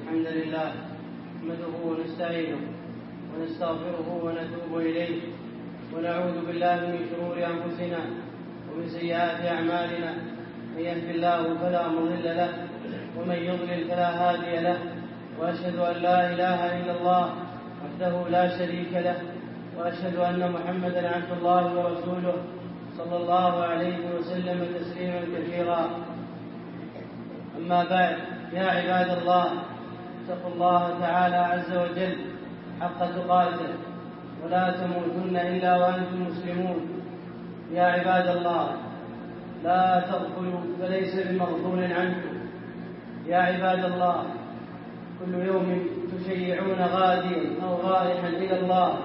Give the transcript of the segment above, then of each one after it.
الحمد لله نحمده ونستعينه ونستغفره ونتوب إليه ونعوذ بالله من شرور أنفسنا ومن سيئات أعمالنا. من يهد الله فلا مضل له ومن يضلل فلا هادي له، وأشهد أن لا إله إلا الله وحده لا شريك له، وأشهد أن محمدا عبد الله ورسوله صلى الله عليه وسلم تسليما كثيرا. أما بعد، يا عباد الله، اتقوا الله تعالى عز وجل حق تقاته ولا تموتن إلا وأنتم مسلمون. يا عباد الله، لا تغفلوا فليس بمغفول عنكم. يا عباد الله، كل يوم تشيعون غاديا أو رايحا إلى الله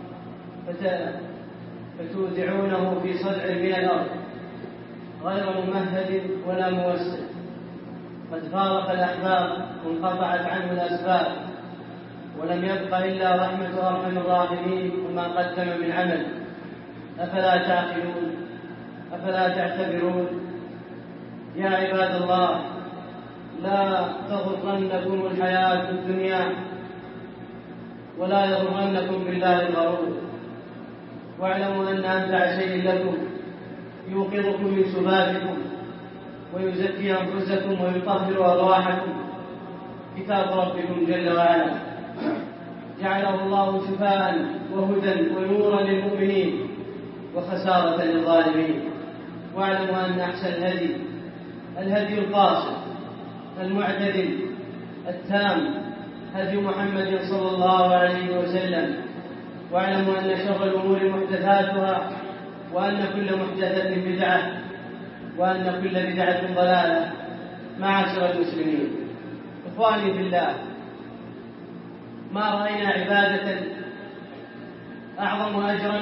فتودعونه في صدع من الأرض غير ممهد ولا موسد. قد فارق الأحباب وانقطعت عنه الأسباب، ولم يبق إلا رحمة أرحم الراحمين وما قدم من عمل. أفلا تعقلون؟ أفلا تعتبرون؟ يا عباد الله، لا تغرنكم الحياة الدنيا ولا يغرنكم بالله الغرور، واعلموا أن أمتع شيء لكم يوقظكم من سباتكم ويزكي أنفسكم ويطهر أرواحكم كتاب ربكم جل وعلا، جعله الله شفاء وهدى ونورا للمؤمنين وخسارة للظالمين. واعلموا أن أحسن الهدي القاصد المعتدل التام هدي محمد صلى الله عليه وسلم. واعلموا أن شر الأمور محدثاتها، وأن كل محدثة بدعة، وأن كل بدعة ضلالة. معاشر المسلمين، إخواني في الله، ما رأينا عبادة أعظم أجرا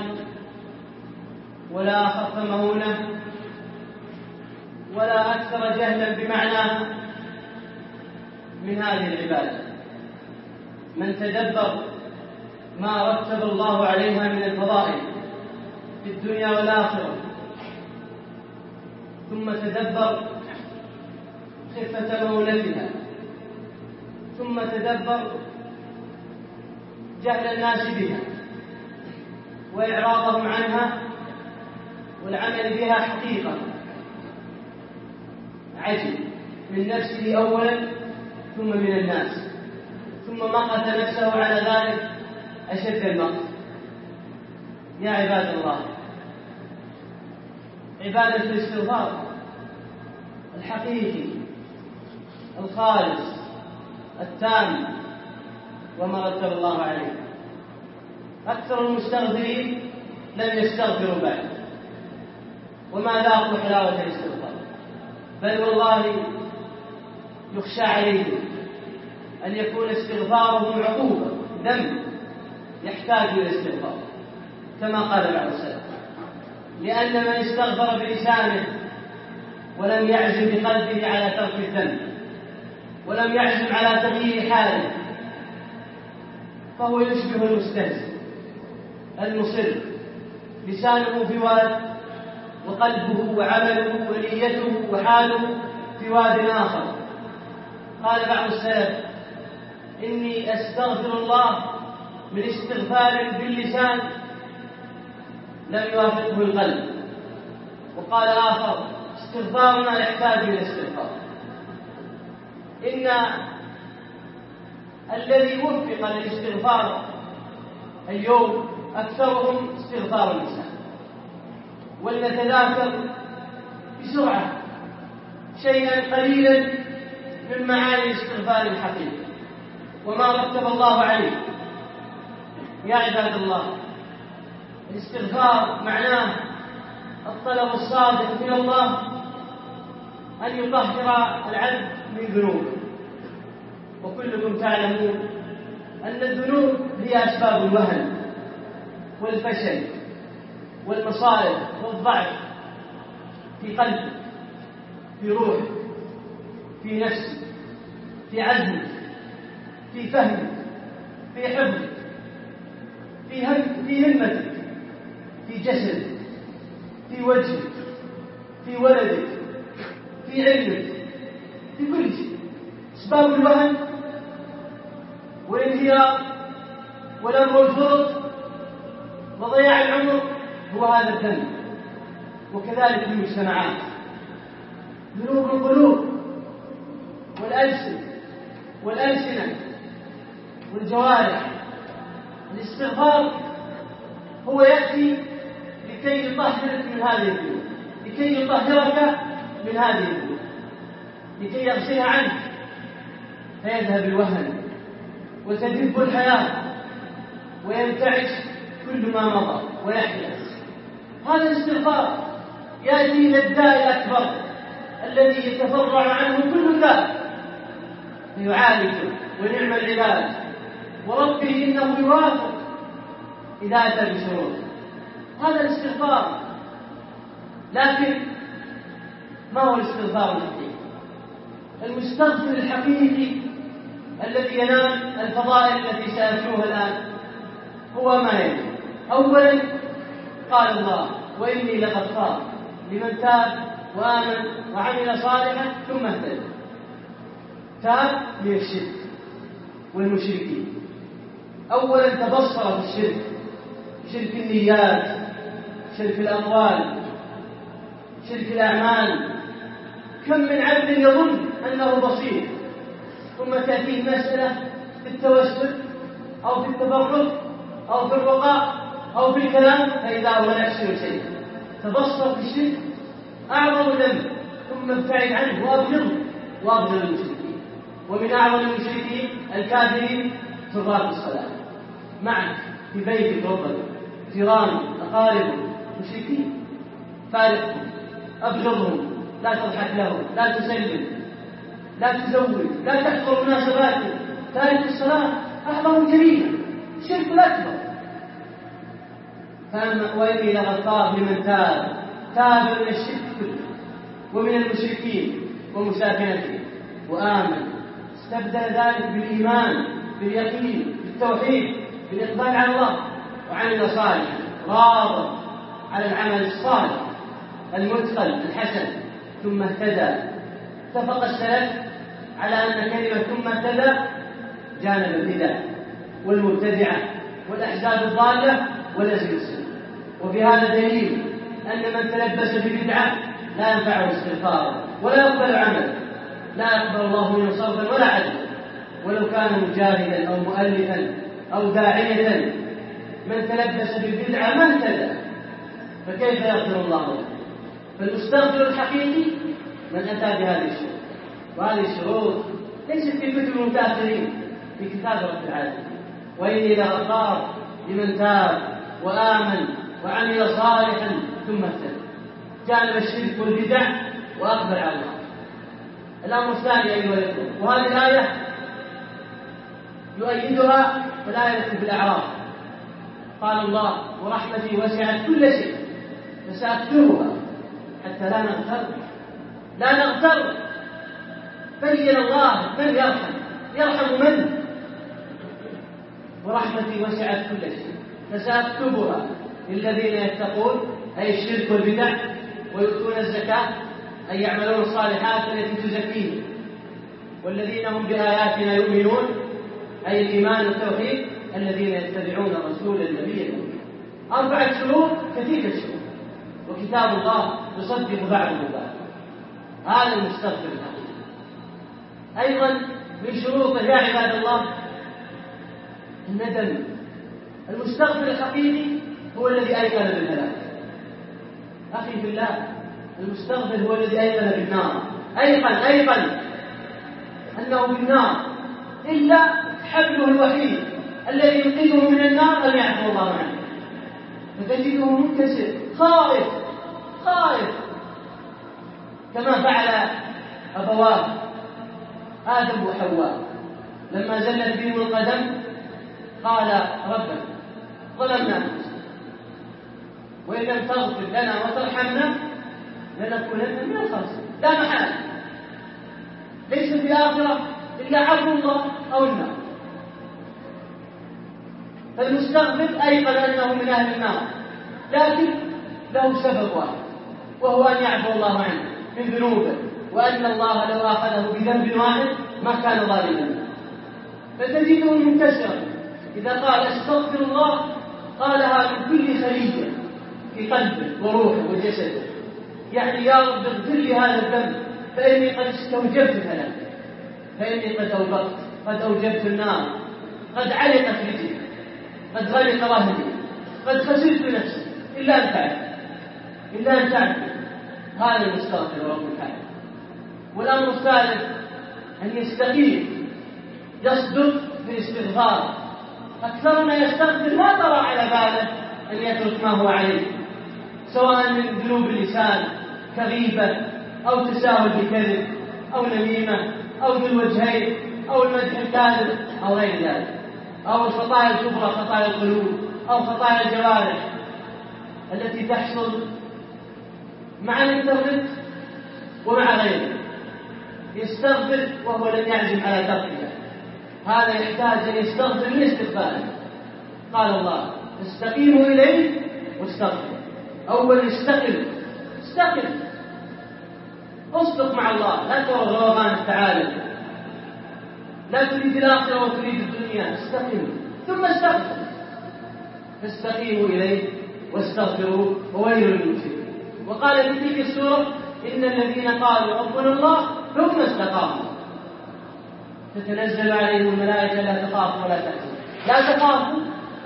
ولا أخف مهونة ولا أكثر جهلا بمعنى من هذه العبادة. من تدبر ما رتب الله عليها من الفضائل في الدنيا والآخرة، ثم تدبر خفة مولدها، ثم تدبر جهل الناس بها وإعراضهم عنها والعمل بها حقيقة، عجب من نفسه أولا ثم من الناس، ثم مقت نفسه على ذلك أشد المقت. يا عباد الله، عبادة الاستغفار الحقيقي الخالص التام وما رتب الله عليه. أكثر المستغفرين لم يستغفروا بعد وما ذاقوا حلاوة الاستغفار، بل والله يخشى عليهم أن يكون استغفارهم عقوبة ذنب يحتاج إلى الاستغفار، كما قال بعض السلف. لأن من استغفر بلسانه ولم يعزم بقلبه على ترك الذنب ولم يعزم على تغيير حاله فهو يشبه المستهزئ المصر، لسانه في واد وقلبه وعمله ونيته وحاله في واد آخر. قال بعض السلف: إني أستغفر الله من استغفار باللسان لم يوافقه القلب. وقال آخر: استغفارنا يحتاج إلى استغفار. إن الذي وفق للاستغفار اليوم أكثرهم استغفار اللسان. ولنتذاكر بسرعة شيئا قليلا من معاني الاستغفار الحقيقي وما رتب الله عليه. يا عباد الله، الاستغفار معناه الطلب الصادق من الله أن يطهر العبد من ذنوبه. وكلكم تعلمون أن الذنوب هي أسباب الوهن والفشل والمصائب والضعف في قلبك، في روحك، في نفسك، في عزمك، في فهمك، في حفظك، في همتك، في جسدك، في وجهك، في ولدك، في علمك، في كل شيء. أسباب الوهن والانهيار والأمر والفرط وضياع العمر هو هذا الذنب. وكذلك في المجتمعات ذنوب القلوب والألسنة والجوارح. الاستغفار هو يأتي لكي يطهرك من هذه الذنوب، لكي يطهرك من هذه الذنوب، لكي يغسلها عنك فيذهب الوهن وتدب الحياة وينتعش كل ما مضى ويحدث. هذا الاستغفار يأتي إلى الداء الأكبر الذي يتفرع عنه كل داء فيعالجه، ونعم العلاج، وربه إنه يوافق إذا أتى بشروط. هذا الاستغفار. لكن ما هو الاستغفار الحقيقي؟ المستغفر الحقيقي الذي ينال الفضائل التي سأتلوها الآن هو ما يلي. أولا قال الله: وإني لغفار لمن تاب وآمن وعمل صالحا ثم اهتدى. تاب من الشرك والمشركين. أولا تبصر في الشرك، شرك النيات، شرك الأموال، شرك الأعمال. كم من عبد يظن أنه بصير ثم تأتيه مسألة في التوسل أو في التبرك أو في الرقاء أو في الكلام فإذا هو لا يحسن شيء. تبصر في الشرك أعظم ذنب ثم ابتعد عنه وأبغض المشركين. ومن أعظم المشركين الكافرين تراب الصلاة معك في بيتك ربك، جيران، أقارب، مشركين، فارقهم، أبغضهم، لا تضحك لهم، لا تسلم، لا تزوج، لا تحضر مناسباتهم. تارك الصلاة أعظم جريمة، الشرك الأكبر. وإني لغفار لمن تاب من الشرك كله ومن المشركين ومساكنته وآمن، استبدل ذلك بالإيمان، باليقين، بالتوحيد، بالإقبال على الله، وعمل صالحا راض على العمل الصالح المتقن الحسن ثم اهتدى. اتفق السلف على أن كلمة ثم اهتدى جانب البدع والمبتدعة والأحزاب الضالة ولزم السنة. وبهذا دليل أن من تلبس ببدعة لا ينفعه استغفاره ولا يقبل عمله، لا يقبل الله منه صرفا ولا عدلا ولو كان مجاهدا أو مؤلفا أو داعية. من تلبس بالبدعة ما اهتدى، فكيف يغفر الله له؟ فالمستغفر الحقيقي من أتى بهذه الشروط. وهذه الشروط ليست في كتب المتأخرين، في كتاب رب العالمين: وإني لغفار لمن تاب وآمن وعمل صالحا ثم اهتدى. جانب الشرك والبدع وأقبل على الله. الأمر الثاني أيها الأخوة، وهذه الآية يؤيدها الآية في الأعراف. قال الله: ورحمتي وسعت كل شيء فسأكتبها حتى لا نغتر. بين الله من يرحم من. ورحمتي وسعت كل شيء فسأكتبها للذين يتقون، أي الشرك والبدع، ويؤتون الزكاة، أي يعملون الصالحات التي تزكيهم، والذين هم بآياتنا يؤمنون، أي الإيمان والتوحيد، الذين يتبعون رسول النبي الأمي. 4 شروط كثيرة الشروط، وكتاب الله يصدق بعضه بعض. هذا المستغفر الحقيقي. أيضا من شروطه يا عباد الله الندم. المستغفر الحقيقي هو الذي أيقن بالهلاك. أخي في الله، المستغفر هو الذي أيقن بالنار، أيقن أنه بالنار، إلا حبله الوحيد الذي ينقذه من النار أن يعفو الله عنه. فتجده منكسر خائف كما فعل أبواه آدم وحواء لما زلت بهم القدم. قال: ربنا ظلمنا أنفسنا وإن لم تغفر لنا وترحمنا لنكونن من الخاسرين. لا محالة، ليس في الآخرة إلا عفو الله أو النار. فالمستغفر أيقن أنه من أهل النار، لكن له سبب واحد، وهو أن يعفو الله عنه من ذنوبه، وأن الله لو أخذه بذنب واحد ما كان ظالما. فتجده منتشرا، إذا قال استغفر الله قالها من كل خلية في قلبه وروحه وجسده، يعني يا رب اغفر لي هذا الذنب فإني قد استوجبت ثلاثة، فإني قد أوجبت النار، قد علقت رجلي، قد غلق ظهري، قد خسرت نفسي، إلا أن تعرف هذا المستغفر رب العالمين. والأمر الثالث أن يستقيم، يصدق في الاستغفار. أكثرنا يستغفر ما ترى على باله أن يترك ما هو عليه، سواء من ذنوب اللسان كغيبة أو تساهل بكذب أو نميمة أو ذو الوجهين أو المدح الكاذب أو غير ذلك، أو الخطايا الكبرى خطايا القلوب أو خطايا الجوارح التي تحصل مع الإنترنت ومع غيره. يستغفر وهو لم يعزم على تركها، هذا يحتاج أن يستغفر من استغفاره. قال الله استقيموا إليه واستغفر. أول استقم، اصدق مع الله، لا ترى غرغان التعالى، لا تريد الآخرة وتريد الدنيا، استقم ثم استغفر. فاستقيموا إليه واستغفروا وويل للمشركين. وقال في تلك السورة إن الذين قالوا ربنا الله ثم استقاموا تتنزل عليهم الملائكة لا تخافوا ولا تحزنوا. لا تخافوا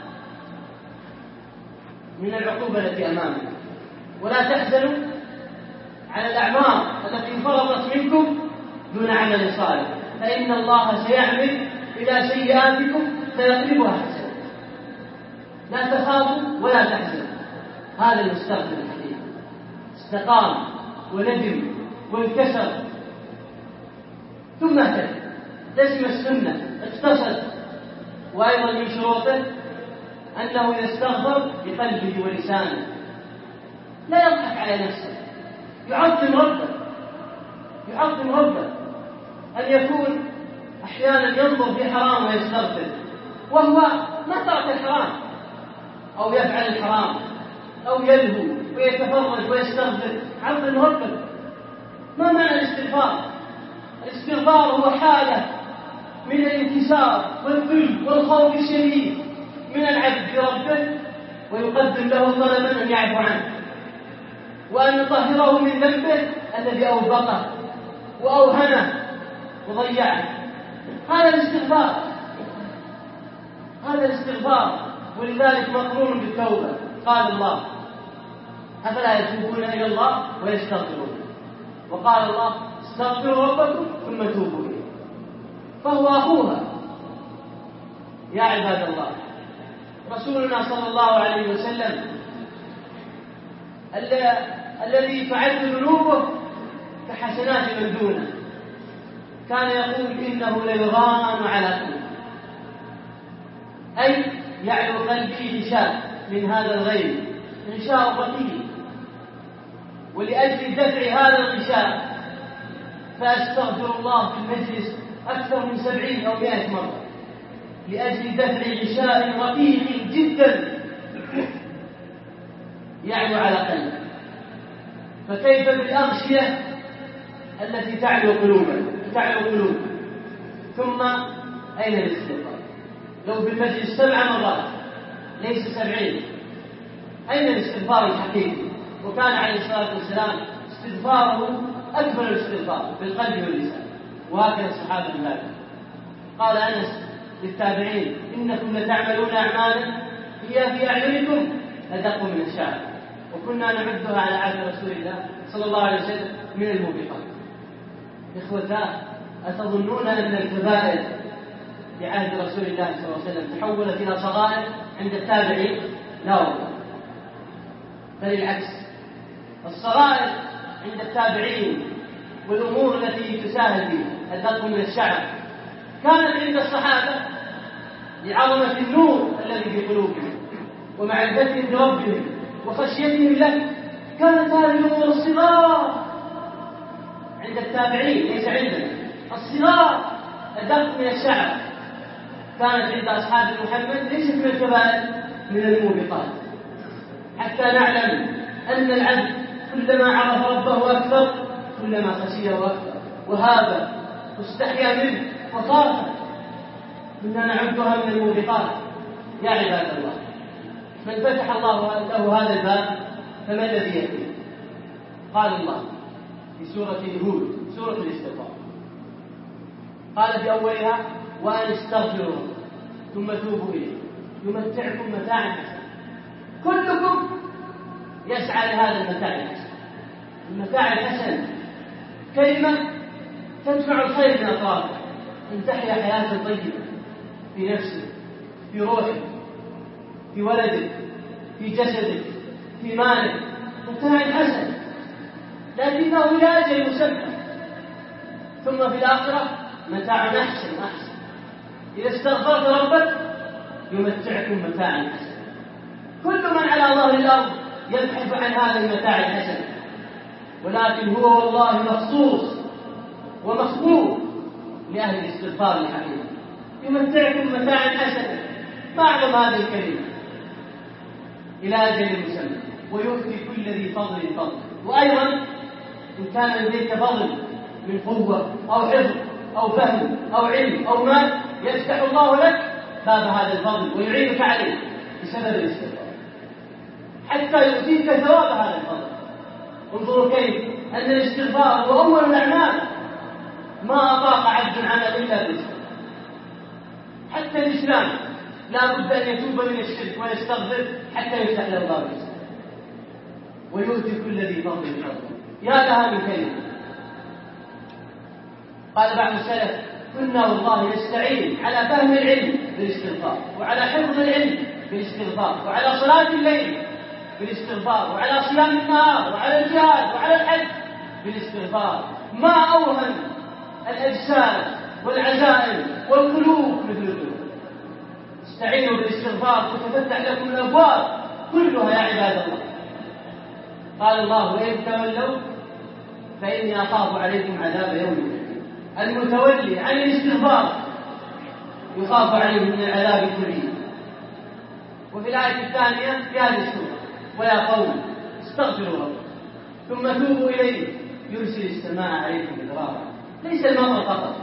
من العقوبة التي أمامنا، ولا تحزنوا على الأعمار التي فرضت منكم دون عمل صالح، فإن الله سيعمل إلى سيئاتكم فيقلبها حسنة. لا تخافوا ولا تحزنوا. هذا المستغفر الحقيقي استقام وندم وانكسر ثم اهتدى، لزم السنة، اقتصد. وأيضا من شروطه أنه يستغفر بقلبه ولسانه، لا يضحك على نفسه، يعظم ربه. أن يكون أحيانا ينظر في حرام ويستغفر وهو ما ترك الحرام، أو يفعل الحرام أو يلهو ويتفرج ويستغفر، عظم ربه. ما معنى الاستغفار؟ الاستغفار هو حالة من الانكسار والذل والخوف الشديد من العبد بربه، ويقدم له طلبا أن يعفو عنه وأن يطهره من ذنبه الذي أوبقه وأوهنه وضيعه. هذا الاستغفار، ولذلك مقرون بالتوبة. قال الله أفلا يتوبون إلى الله ويستغفرون، وقال الله استغفروا ربكم ثم توبوا إليه، فهو أخوها. يا عباد الله، رسولنا صلى الله عليه وسلم الذي تعد ذنوبه كحسنات من دونه كان يقول إنه ليغان على قلبي، أي يعلو قلبي غشاء من هذا الغيب، غشاء رقيق، ولأجل دفع هذا الغشاء فأستغفر الله في المجلس أكثر من 70 أو 100 مرة، لأجل دفع غشاء رقيق جدا يعلو على قلبه. فكيف بالأغشية التي تعلو قلوبه؟ ثم أين الاستغفار؟ لو بالمجلس 7 مرات ليس 70، أين الاستغفار الحقيقي؟ وكان عليه الصلاة والسلام استغفاره أكبر الاستغفار بالقلب واللسان، وهكذا الصحابة من ذلك. قال أنس للتابعين إنكم لتعملون أعمالا هي في أعينكم أدق من الشعر، وكنا نعدها على عهد رسول الله صلى الله عليه وسلم من الموبقات. إخوتاه، أتظنون أن الكبائر في عهد رسول الله صلى الله عليه وسلم تحولت إلى صغائر عند التابعين؟ لا والله، بل العكس، الصغائر عند التابعين والأمور التي تساهل بها أدق من الشعر كانت عند الصحابة لعظمة النور الذي في قلوبهم ومعرفتهم بربهم وخشيتهم له. كانت هذه الأمور الصغار عند التابعين، ليس عندنا، الصغار أدق من الشعر كانت عند أصحاب محمد ليست من الكبائر، من الموبقات. حتى نعلم أن العبد كلما عرف ربه أكثر كلما خشيه أكثر وهاب واستحيا منه وخاف. كنا نعدها من الموبقات. يا عباد الله، من فتح الله له هذا الباب فما الذي يأتي؟ قال الله في سورة هود، سورة الاستغفار، قال في أولها: وأن استغفروا ثم توبوا إليه يمتعكم متاعا حسنا. كلكم يسعى لهذا المتاع الحسن. المتاع الحسن كلمة تدفع الخير من أطرافه، أن تحيا حياة طيبة في نفسك، في روحك، في ولدك، في جسدك، في مالك. متاع حسن لكنه لا أجل مسمى. ثم في الآخرة متاع أحسن. إذا استغفرت ربك يمتعكم متاعا حسنا. كل من على ظهر الأرض يبحث عن هذا المتاع الحسن، ولكن هو والله مخصوص ومخبوط لأهل الاستغفار الحقيقي. يمتعكم متاعا حسنا، ما أعظم هذه الكلمة، إلى أجل مسمى، ويؤتي كل ذي فضل فضل. وأيضا إن كان لديك فضل من قوة أو حفظ أو فهم أو علم أو مال، يفتح الله لك باب هذا الفضل ويعينك عليه بسبب الاستغفار حتى يؤتيك ثواب هذا الفضل. انظروا كيف أن الاستغفار هو أول الأعمال، ما أطاق عبد عمل إلا بالاستغفار. حتى الإسلام لا بد أن يتوب من الشرك ويستغفر حتى يفتح له باب الإسلام، ويؤتي كل ذي فضل فضله. يا لها من كلمة. قال بعض السلف: كنا والله نستعين على فهم العلم بالاستغفار، وعلى حفظ العلم بالاستغفار، وعلى صلاة الليل بالاستغفار، وعلى صيام النهار، وعلى الجهاد، وعلى الحج بالاستغفار. ما أوهن الأجساد والعزائم والقلوب مثل القلوب. استعينوا بالاستغفار وتفتح لكم الأبواب كلها يا عباد الله. قال الله: وإن تولوا فإني أخاف عليكم عذاب يوم أليم. المتولي عن الاستغفار يخاف عليه من العذاب الكريم. وفي الآية الثانية في هذه السورة: ويا قوم استغفروا ربكم ثم توبوا إليه يرسل السماء عليكم مدرارا. ليس المطر فقط،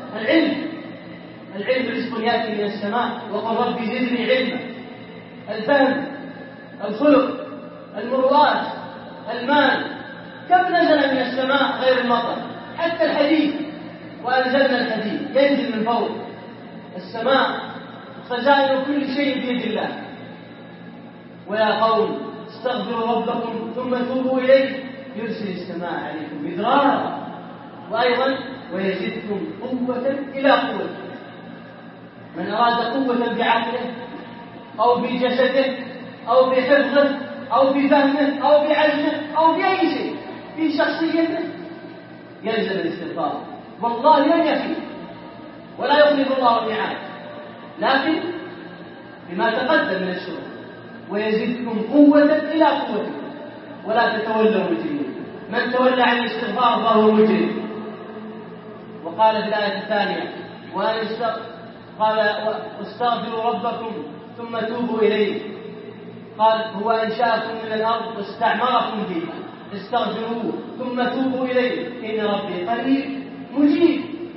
العلم رزق يأتي من السماء، وقل رب زدني علما. الفهم، الخلق، المروءات، المال، كم نزل من السماء غير المطر؟ حتى الحديد، وأنزلنا الحديد ينزل من فوق السماء. خزائن كل شيء بيد الله. ويا قوم استغفروا ربكم ثم توبوا إليه يرسل السماء عليكم مدرارا. وأيضا: ويزدكم قوة إلى قوة. من أراد قوة بعقله أو بجسده أو بحفظه أو بفهمه أو بعلمه أو بأي شيء في شخصيته يلزم الاستغفار. والله لن يفي ولا يخلف الله الميعاد، لكن بما تقدم من الشروط: ويزدكم قوة إلى قوتكم ولا تتولوا مجرمين. من تولى عن الاستغفار فهو مجرم. وقال في الآية الثانية: قال: واستغفروا ربكم ثم توبوا إليه. قال: هو أنشأكم من الأرض واستعمركم فيها استغفروه ثم توبوا إليه إن ربي قريب مجيب.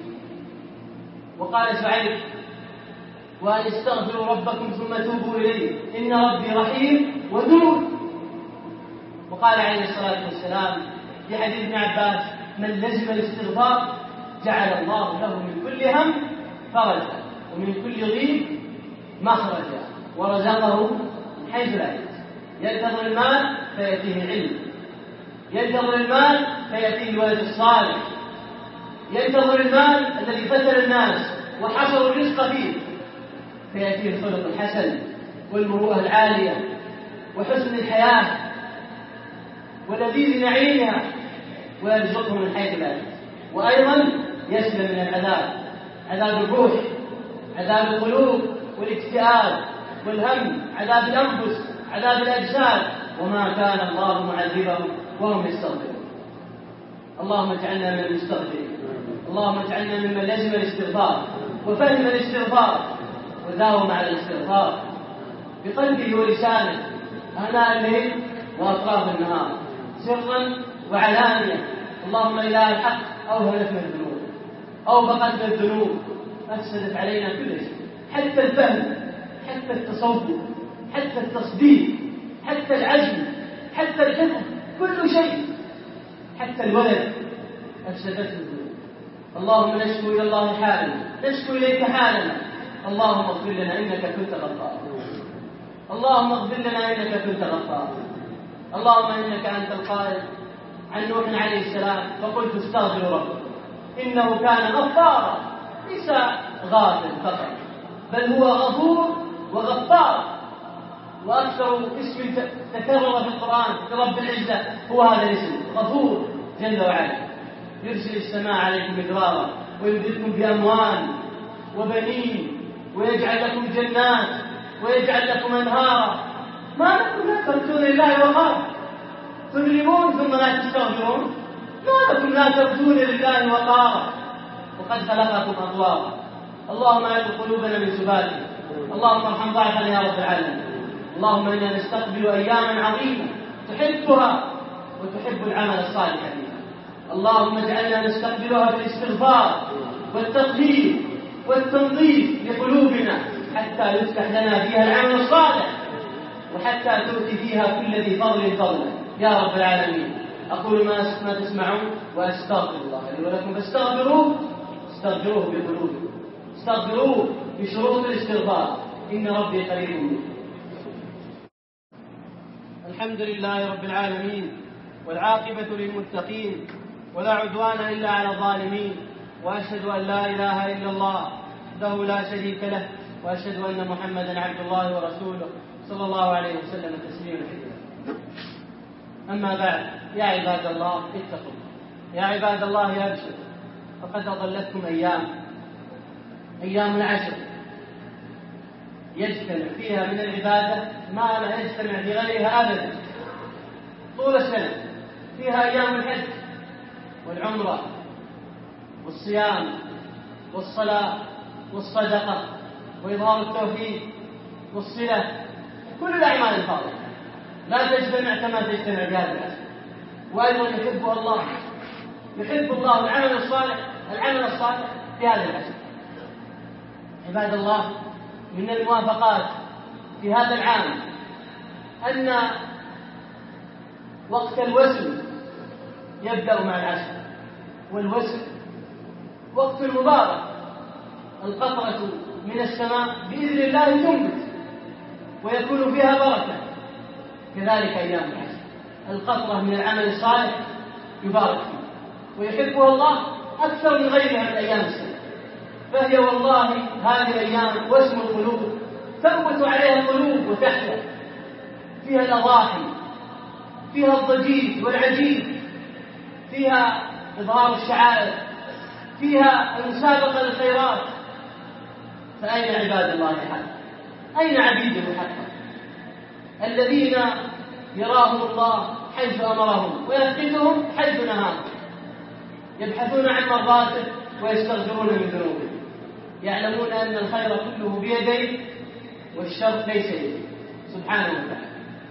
وقال شعيب: وأن استغفروا ربكم ثم توبوا إليه إن ربي رحيم ودود. وقال عليه الصلاة والسلام في حديث ابن عباس: من لزم الاستغفار جعل الله له من كل هم فرجا ومن كل ضيق مخرجا ورزقه من حيث لا يحتسب. ينتظر المال فيأتيه العلم، ينتظر المال فيأتيه الولد الصالح، ينتظر المال الذي فتن الناس وحصروا الرزق فيه فيأتيه الخلق الحسن والمروءة العالية وحسن الحياة ولذيذ نعيمها، ويرزقه من حيث لا يحتسب. وأيضا يسلم من العذاب، عذاب الروح، عذاب القلوب والاكتئاب والهم، عذاب الأنفس، عذاب الأجساد. وما كان الله معذبهم وهم يستغفرون. اللهم اجعلنا من المستغفرين، اللهم اجعلنا ممن لزم الاستغفار وفهم الاستغفار وداوم على الاستغفار بقلبه ولسانه آناء الليل وأطراف النهار سرا وعلانية. اللهم إله الحق أوهلتنا الذنوب أو بقتنا الذنوب أفسدت علينا كل شيء حتى الفهم، حتى التصور، حتى التصديق، حتى العزم، حتى الحفظ، كل شيء، حتى الولد أفسدته الذنوب. اللهم نشكو إلى الله حالنا، نشكو إليك حالنا. اللهم اغفر لنا إنك كنت غفارا. اللهم اغفر لنا إنك كنت غفارا. اللهم إنك أنت القائل عن نوح عليه السلام فقلت استغفروا ربكم إنه كان غفارا، ليس غافر فقط بل هو غفور وغفار. وأكثر اسم تكرر في القرآن لرب العزة هو هذا الاسم غفور جل وعلا. يرسل السماء عليكم مدرارا ويمددكم بأموال وبنين ويجعل لكم جنات ويجعل لكم أنهارا. ما لكم لا ترجون لله وقارا، تظلمون ثم لا تستغفرون؟ ما لكم لا ترجون لله وقارا وقد خلقكم أطوارا. اللهم اجعل قلوبنا من سباته، اللهم ارحم ضعفنا يا رب العالمين. اللهم إنا نستقبل أياما عظيمة تحبها وتحب العمل الصالح فيها. اللهم اجعلنا نستقبلها بالاستغفار والتطهير والتنظيف لقلوبنا حتى يفتح لنا فيها العمل الصالح وحتى تؤتي فيها كل ذي فضل فضلا يا رب العالمين. أقول ما تسمعون وأستغفر الله لي ولكم فاستغفروه، استغفروه بقلوبكم، استغفروه بشروط الاستغفار، إن ربي قريب منه. الحمد لله رب العالمين والعاقبة للمتقين ولا عدوان إلا على الظالمين، وأشهد أن لا إله إلا الله وحده لا شريك له، وأشهد أن محمدا عبد الله ورسوله صلى الله عليه وسلم تسليما كثيرا. أما بعد، يا عباد الله اتقوا الله، يا عباد الله يا أبشر، فقد أضلتكم أيام العشر يجتمع فيها من العبادة ما لا يجتمع في غيرها أبدا طول السنة. فيها أيام الحج والعمرة والصيام والصلاة والصدقة وإظهار التوحيد والصلة، كل الأعمال الفاضلة لا تجتمع كما تجتمع في هذا العشر. وأيضا يحب الله العمل الصالح في هذا العشر. عباد الله، من الموافقات في هذا العام أن وقت الوسم يبدأ مع العشر، والوسم وقت مبارك، القطرة من السماء بإذن الله تنبت ويكون فيها بركة. كذلك أيام العشر القطرة من العمل الصالح يبارك فيه ويحبها الله أكثر من غيرها من أيام السنة. فهي والله هذه الأيام وسم القلوب، تنبت عليها القلوب وتحيا، فيها الأضاحي، فيها الضجيج والعجيب، فيها إظهار الشعائر، فيها المسابقة للخيرات. فأين عباد الله حقا؟ أين عبيده حقا الذين يراهم الله حيث أمرهم ويفقدهم حيث نهاهم، يبحثون عن مرضاته ويستغفرون من ذنوبهم، يعلمون أن الخير كله بيديه والشر ليس بيده سبحانه وتعالى.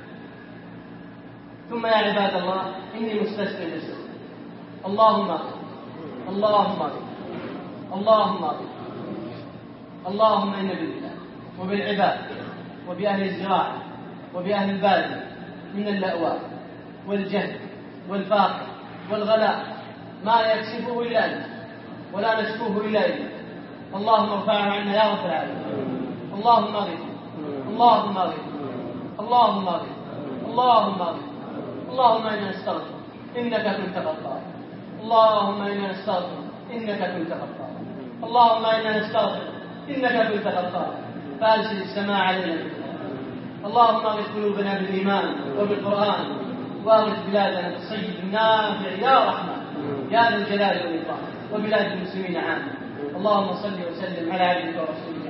ثم يا عباد الله، إني مستسلم للسر. اللهم اغفر، اللهم اغفر، اللهم اغفر. اللهم إن بالله وبالعباد وبأهل الزراعة وبأهل البادية من اللأواء والجهل والفاقر والغلاء ما يكشفه إلا أنت ولا نشكوه إلا إليك. اللهم ارفعه عنا يا رب العالمين. اللهم اغفر، اللهم اغفر، اللهم اغفر، اللهم اغفر. اللهم إنا نستغفر إنك كنت غفارا. اللهم إنا نستغفر إنك كنت غفارا. اللهم إنا نستغفر إنك كنت غفارا. فأرسل السماء علينا. اللهم اغث قلوبنا بالإيمان وبالقرآن، واغث بلادنا بالصيد النافع يا رحمن يا ذا الجلال والإكرام، وبلاد المسلمين عامة. اللهم صل وسلم على عبدك ورسولك